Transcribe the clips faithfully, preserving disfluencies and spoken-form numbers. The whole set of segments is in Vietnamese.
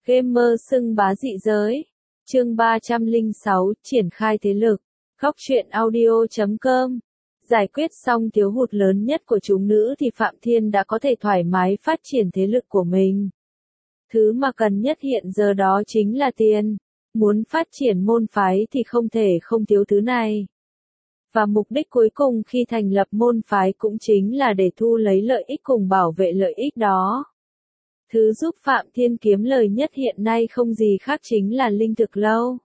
Gamer xưng bá dị giới. Chương ba trăm lẻ sáu, triển khai thế lực. Góc truyện audio chấm com. Giải quyết xong thiếu hụt lớn nhất của chúng nữ thì Phạm Thiên đã có thể thoải mái phát triển thế lực của mình. Thứ mà cần nhất hiện giờ đó chính là tiền. Muốn phát triển môn phái thì không thể không thiếu thứ này. Và mục đích cuối cùng khi thành lập môn phái cũng chính là để thu lấy lợi ích cùng bảo vệ lợi ích đó. Thứ giúp Phạm Thiên kiếm lời nhất hiện nay không gì khác chính là linh thực lâu.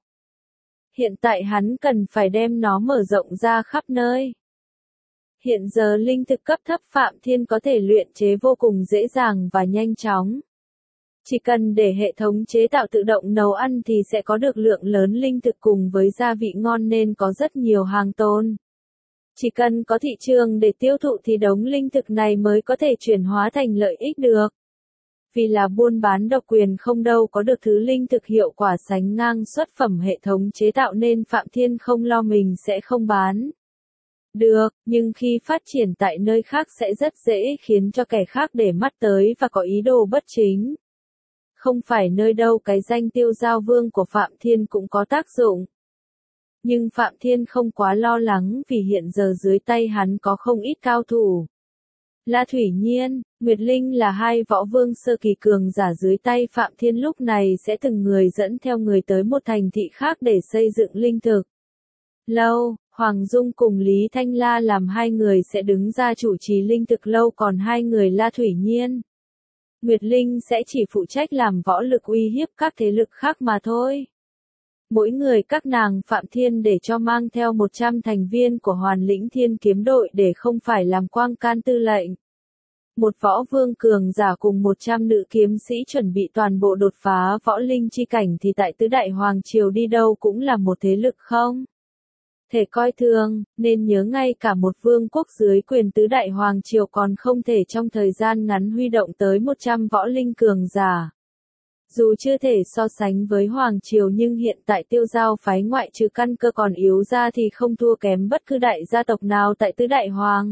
Hiện tại hắn cần phải đem nó mở rộng ra khắp nơi. Hiện giờ linh thực cấp thấp Phạm Thiên có thể luyện chế vô cùng dễ dàng và nhanh chóng. Chỉ cần để hệ thống chế tạo tự động nấu ăn thì sẽ có được lượng lớn linh thực cùng với gia vị ngon nên có rất nhiều hàng tồn. Chỉ cần có thị trường để tiêu thụ thì đống linh thực này mới có thể chuyển hóa thành lợi ích được. Vì là buôn bán độc quyền không đâu có được thứ linh thực hiệu quả sánh ngang xuất phẩm hệ thống chế tạo nên Phạm Thiên không lo mình sẽ không bán được, nhưng khi phát triển tại nơi khác sẽ rất dễ khiến cho kẻ khác để mắt tới và có ý đồ bất chính. Không phải nơi đâu cái danh Tiêu Giao Vương của Phạm Thiên cũng có tác dụng. Nhưng Phạm Thiên không quá lo lắng vì hiện giờ dưới tay hắn có không ít cao thủ. La Thủy Nhiên, Nguyệt Linh là hai võ vương sơ kỳ cường giả dưới tay Phạm Thiên lúc này sẽ từng người dẫn theo người tới một thành thị khác để xây dựng linh thực lâu. Hoàng Dung cùng Lý Thanh La làm hai người sẽ đứng ra chủ trì linh thực lâu còn hai người La Thủy Nhiên, Nguyệt Linh sẽ chỉ phụ trách làm võ lực uy hiếp các thế lực khác mà thôi. Mỗi người các nàng Phạm Thiên để cho mang theo một trăm thành viên của Hoàn Lĩnh Thiên Kiếm Đội để không phải làm quang can tư lệnh. Một võ vương cường giả cùng một trăm nữ kiếm sĩ chuẩn bị toàn bộ đột phá võ linh chi cảnh thì tại tứ đại hoàng triều đi đâu cũng là một thế lực không thể coi thường, nên nhớ ngay cả một vương quốc dưới quyền tứ đại hoàng triều còn không thể trong thời gian ngắn huy động tới một trăm võ linh cường giả. Dù chưa thể so sánh với hoàng triều nhưng hiện tại Tiêu Giao phái ngoại trừ căn cơ còn yếu ra thì không thua kém bất cứ đại gia tộc nào tại tứ đại hoàng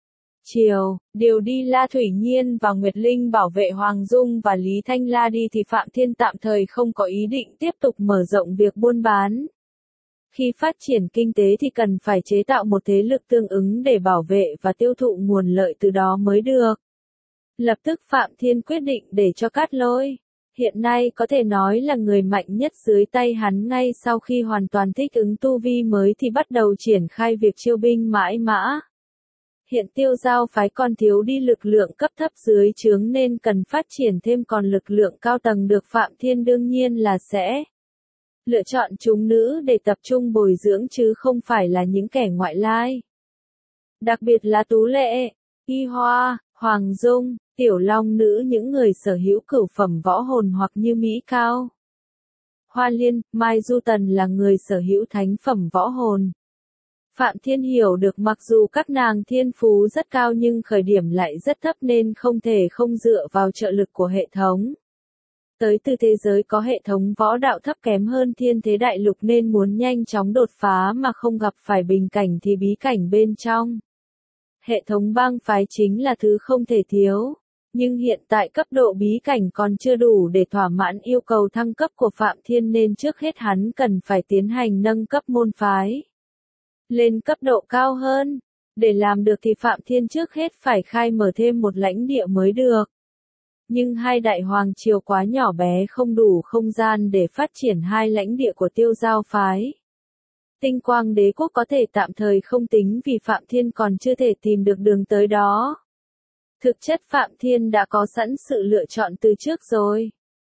triều. Điều đi La Thủy Nhiên và Nguyệt Linh bảo vệ Hoàng Dung và Lý Thanh La đi thì Phạm Thiên tạm thời không có ý định tiếp tục mở rộng việc buôn bán. Khi phát triển kinh tế thì cần phải chế tạo một thế lực tương ứng để bảo vệ và tiêu thụ nguồn lợi từ đó mới được. Lập tức Phạm Thiên quyết định để cho Cát Lôi, hiện nay có thể nói là người mạnh nhất dưới tay hắn ngay sau khi hoàn toàn thích ứng tu vi mới thì bắt đầu triển khai việc chiêu binh mãi mã. Hiện Tiêu Giao phái còn thiếu đi lực lượng cấp thấp dưới trướng nên cần phát triển thêm còn lực lượng cao tầng được Phạm Thiên đương nhiên là sẽ lựa chọn chúng nữ để tập trung bồi dưỡng chứ không phải là những kẻ ngoại lai. Đặc biệt là Tú Lệ, Y Hoa, Hoàng Dung, Tiểu Long nữ những người sở hữu cửu phẩm võ hồn hoặc như Mỹ Cao, Hoa Liên, Mai Du Tần là người sở hữu thánh phẩm võ hồn. Phạm Thiên hiểu được mặc dù các nàng thiên phú rất cao nhưng khởi điểm lại rất thấp nên không thể không dựa vào trợ lực của hệ thống. Tới từ thế giới có hệ thống võ đạo thấp kém hơn thiên thế đại lục nên muốn nhanh chóng đột phá mà không gặp phải bình cảnh thì bí cảnh bên trong hệ thống bang phái chính là thứ không thể thiếu. Nhưng hiện tại cấp độ bí cảnh còn chưa đủ để thỏa mãn yêu cầu thăng cấp của Phạm Thiên nên trước hết hắn cần phải tiến hành nâng cấp môn phái lên cấp độ cao hơn. Để làm được thì Phạm Thiên trước hết phải khai mở thêm một lãnh địa mới được. Nhưng hai đại hoàng triều quá nhỏ bé không đủ không gian để phát triển hai lãnh địa của Tiêu Giao phái. Tinh Quang Đế quốc có thể tạm thời không tính vì Phạm Thiên còn chưa thể tìm được đường tới đó. Thực chất Phạm Thiên đã có sẵn sự lựa chọn từ trước rồi.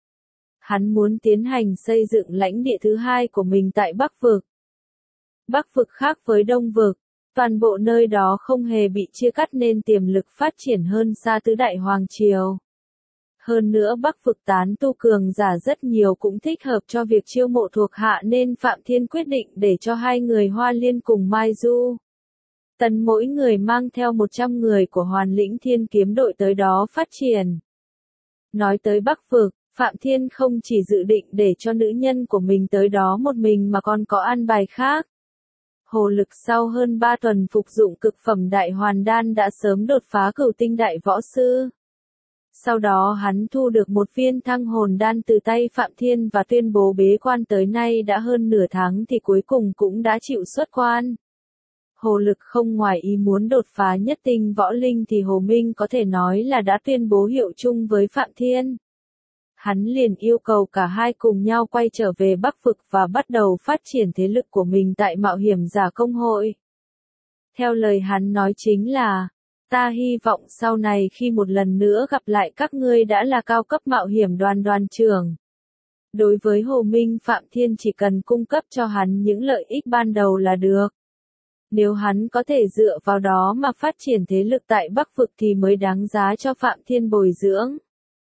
Hắn muốn tiến hành xây dựng lãnh địa thứ hai của mình tại Bắc Vực. Bắc Vực khác với Đông Vực, toàn bộ nơi đó không hề bị chia cắt nên tiềm lực phát triển hơn xa tứ đại hoàng triều. Hơn nữa Bắc Vực tán tu cường giả rất nhiều cũng thích hợp cho việc chiêu mộ thuộc hạ nên Phạm Thiên quyết định để cho hai người Hoa Liên cùng Mai Du Tần mỗi người mang theo một trăm người của Hoàn Lĩnh Thiên Kiếm Đội tới đó phát triển. Nói tới Bắc Vực, Phạm Thiên không chỉ dự định để cho nữ nhân của mình tới đó một mình mà còn có an bài khác. Hồ Lực sau hơn ba tuần phục dụng cực phẩm đại hoàn đan đã sớm đột phá cửu tinh đại võ sư. Sau đó hắn thu được một viên thăng hồn đan từ tay Phạm Thiên và tuyên bố bế quan tới nay đã hơn nửa tháng thì cuối cùng cũng đã chịu xuất quan. Hồ Lực không ngoài ý muốn đột phá nhất tinh võ linh thì Hồ Minh có thể nói là đã tuyên bố hiệu chung với Phạm Thiên. Hắn liền yêu cầu cả hai cùng nhau quay trở về Bắc Vực và bắt đầu phát triển thế lực của mình tại Mạo Hiểm Giả Công hội. Theo lời hắn nói chính là, ta hy vọng sau này khi một lần nữa gặp lại các ngươi đã là cao cấp mạo hiểm đoàn đoàn trưởng. Đối với Hồ Minh, Phạm Thiên chỉ cần cung cấp cho hắn những lợi ích ban đầu là được. Nếu hắn có thể dựa vào đó mà phát triển thế lực tại Bắc Vực thì mới đáng giá cho Phạm Thiên bồi dưỡng.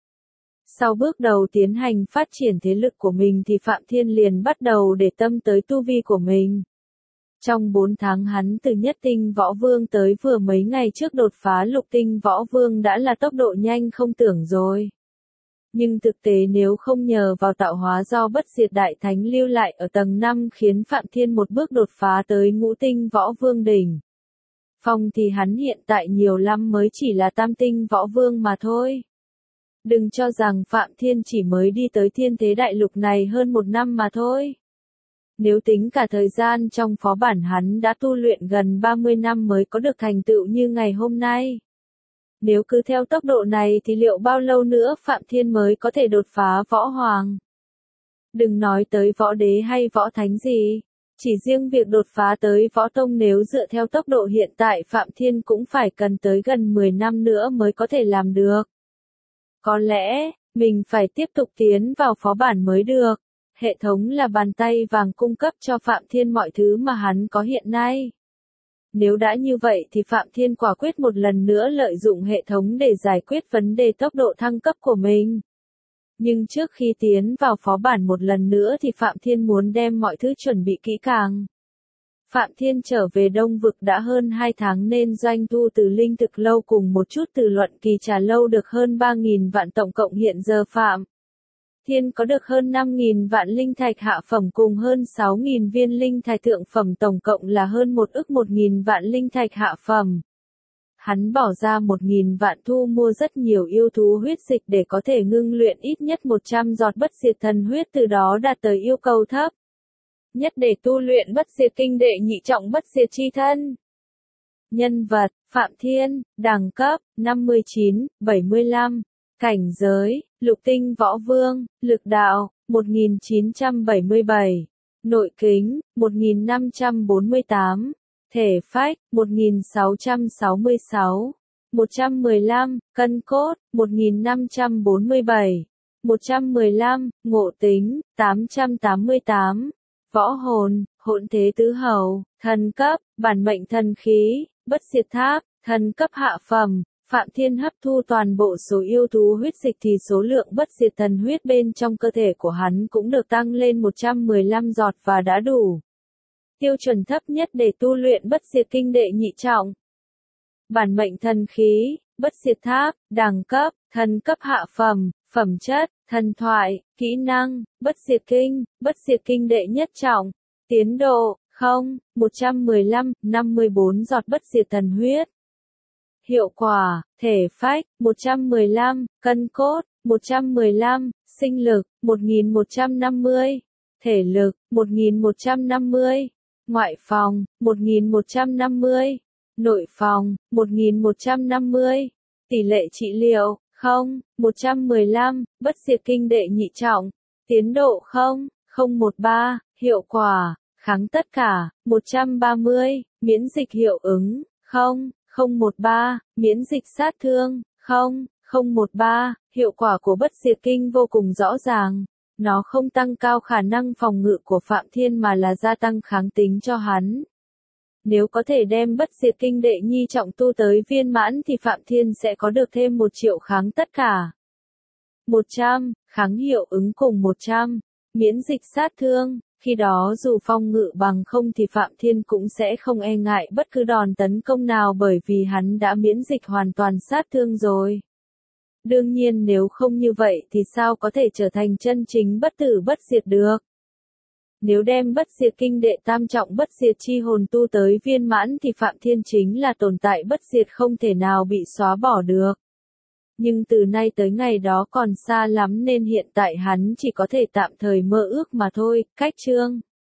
Sau bước đầu tiến hành phát triển thế lực của mình thì Phạm Thiên liền bắt đầu để tâm tới tu vi của mình. Trong bốn tháng hắn từ nhất tinh võ vương tới vừa mấy ngày trước đột phá lục tinh võ vương đã là tốc độ nhanh không tưởng rồi. Nhưng thực tế nếu không nhờ vào tạo hóa do bất diệt đại thánh lưu lại ở tầng năm khiến Phạm Thiên một bước đột phá tới ngũ tinh võ vương đỉnh phong thì hắn hiện tại nhiều lắm mới chỉ là tam tinh võ vương mà thôi. Đừng cho rằng Phạm Thiên chỉ mới đi tới thiên thế đại lục này hơn một năm mà thôi. Nếu tính cả thời gian trong phó bản hắn đã tu luyện gần ba mươi năm mới có được thành tựu như ngày hôm nay. Nếu cứ theo tốc độ này thì liệu bao lâu nữa Phạm Thiên mới có thể đột phá võ hoàng? Đừng nói tới võ đế hay võ thánh gì. Chỉ riêng việc đột phá tới võ tông nếu dựa theo tốc độ hiện tại Phạm Thiên cũng phải cần tới gần mười năm nữa mới có thể làm được. Có lẽ, mình phải tiếp tục tiến vào phó bản mới được. Hệ thống là bàn tay vàng cung cấp cho Phạm Thiên mọi thứ mà hắn có hiện nay. Nếu đã như vậy thì Phạm Thiên quả quyết một lần nữa lợi dụng hệ thống để giải quyết vấn đề tốc độ thăng cấp của mình. Nhưng trước khi tiến vào phó bản một lần nữa thì Phạm Thiên muốn đem mọi thứ chuẩn bị kỹ càng. Phạm Thiên trở về Đông Vực đã hơn hai tháng nên doanh thu từ linh thực lâu cùng một chút từ luận kỳ trà lâu được hơn ba nghìn vạn tổng cộng hiện giờ Phạm Thiên có được hơn năm nghìn vạn linh thạch hạ phẩm cùng hơn sáu nghìn viên linh thạch thượng phẩm tổng cộng là hơn một ức một nghìn vạn linh thạch hạ phẩm. Hắn bỏ ra một nghìn vạn thu mua rất nhiều yêu thú huyết dịch để có thể ngưng luyện ít nhất một trăm giọt bất diệt thần huyết từ đó đạt tới yêu cầu thấp nhất để tu luyện bất diệt kinh đệ nhị trọng bất diệt chi thân. Nhân vật, Phạm Thiên, đẳng cấp, năm mươi chín, bảy mươi lăm, cảnh giới, lục tinh võ vương, lực đạo, một nghìn chín trăm bảy mươi bảy, nội kính, một nghìn năm trăm bốn mươi tám, thể phách, một nghìn sáu trăm sáu mươi sáu, một trăm mười lăm, cân cốt, một nghìn năm trăm bốn mươi bảy, một trăm mười lăm, ngộ tính, tám trăm tám mươi tám. Võ hồn, hỗn thế tứ hầu, thần cấp, bản mệnh thần khí, bất diệt tháp, thần cấp hạ phẩm. Phạm Thiên hấp thu toàn bộ số yêu thú huyết dịch thì số lượng bất diệt thần huyết bên trong cơ thể của hắn cũng được tăng lên một trăm mười lăm giọt và đã đủ tiêu chuẩn thấp nhất để tu luyện bất diệt kinh đệ nhị trọng. Bản mệnh thần khí, bất diệt tháp, đẳng cấp, thần cấp hạ phẩm, phẩm chất, thần thoại, kỹ năng, bất diệt kinh, bất diệt kinh đệ nhất trọng, tiến độ, không, một trăm mười lăm, năm mươi bốn giọt bất diệt thần huyết. Hiệu quả, thể phách, một trăm mười lăm, cân cốt, một trăm mười lăm, sinh lực, một nghìn một trăm năm mươi, thể lực, một nghìn một trăm năm mươi, ngoại phòng, một nghìn một trăm năm mươi, nội phòng, một nghìn một trăm năm mươi, tỷ lệ trị liệu, không, một trăm mười lăm, bất diệt kinh đệ nhị trọng, tiến độ không, không một ba, hiệu quả, kháng tất cả, một trăm ba mươi, miễn dịch hiệu ứng, không, không một ba, miễn dịch sát thương, không, không một ba, hiệu quả của bất diệt kinh vô cùng rõ ràng. Nó không tăng cao khả năng phòng ngự của Phạm Thiên mà là gia tăng kháng tính cho hắn. Nếu có thể đem bất diệt kinh đệ nhi trọng tu tới viên mãn thì Phạm Thiên sẽ có được thêm một triệu kháng tất cả. một trăm, kháng hiệu ứng cùng một trăm, miễn dịch sát thương. Khi đó dù phong ngự bằng không thì Phạm Thiên cũng sẽ không e ngại bất cứ đòn tấn công nào bởi vì hắn đã miễn dịch hoàn toàn sát thương rồi. Đương nhiên nếu không như vậy thì sao có thể trở thành chân chính bất tử bất diệt được. Nếu đem bất diệt kinh đệ tam trọng bất diệt chi hồn tu tới viên mãn thì Phạm Thiên chính là tồn tại bất diệt không thể nào bị xóa bỏ được. Nhưng từ nay tới ngày đó còn xa lắm nên hiện tại hắn chỉ có thể tạm thời mơ ước mà thôi. Cách chương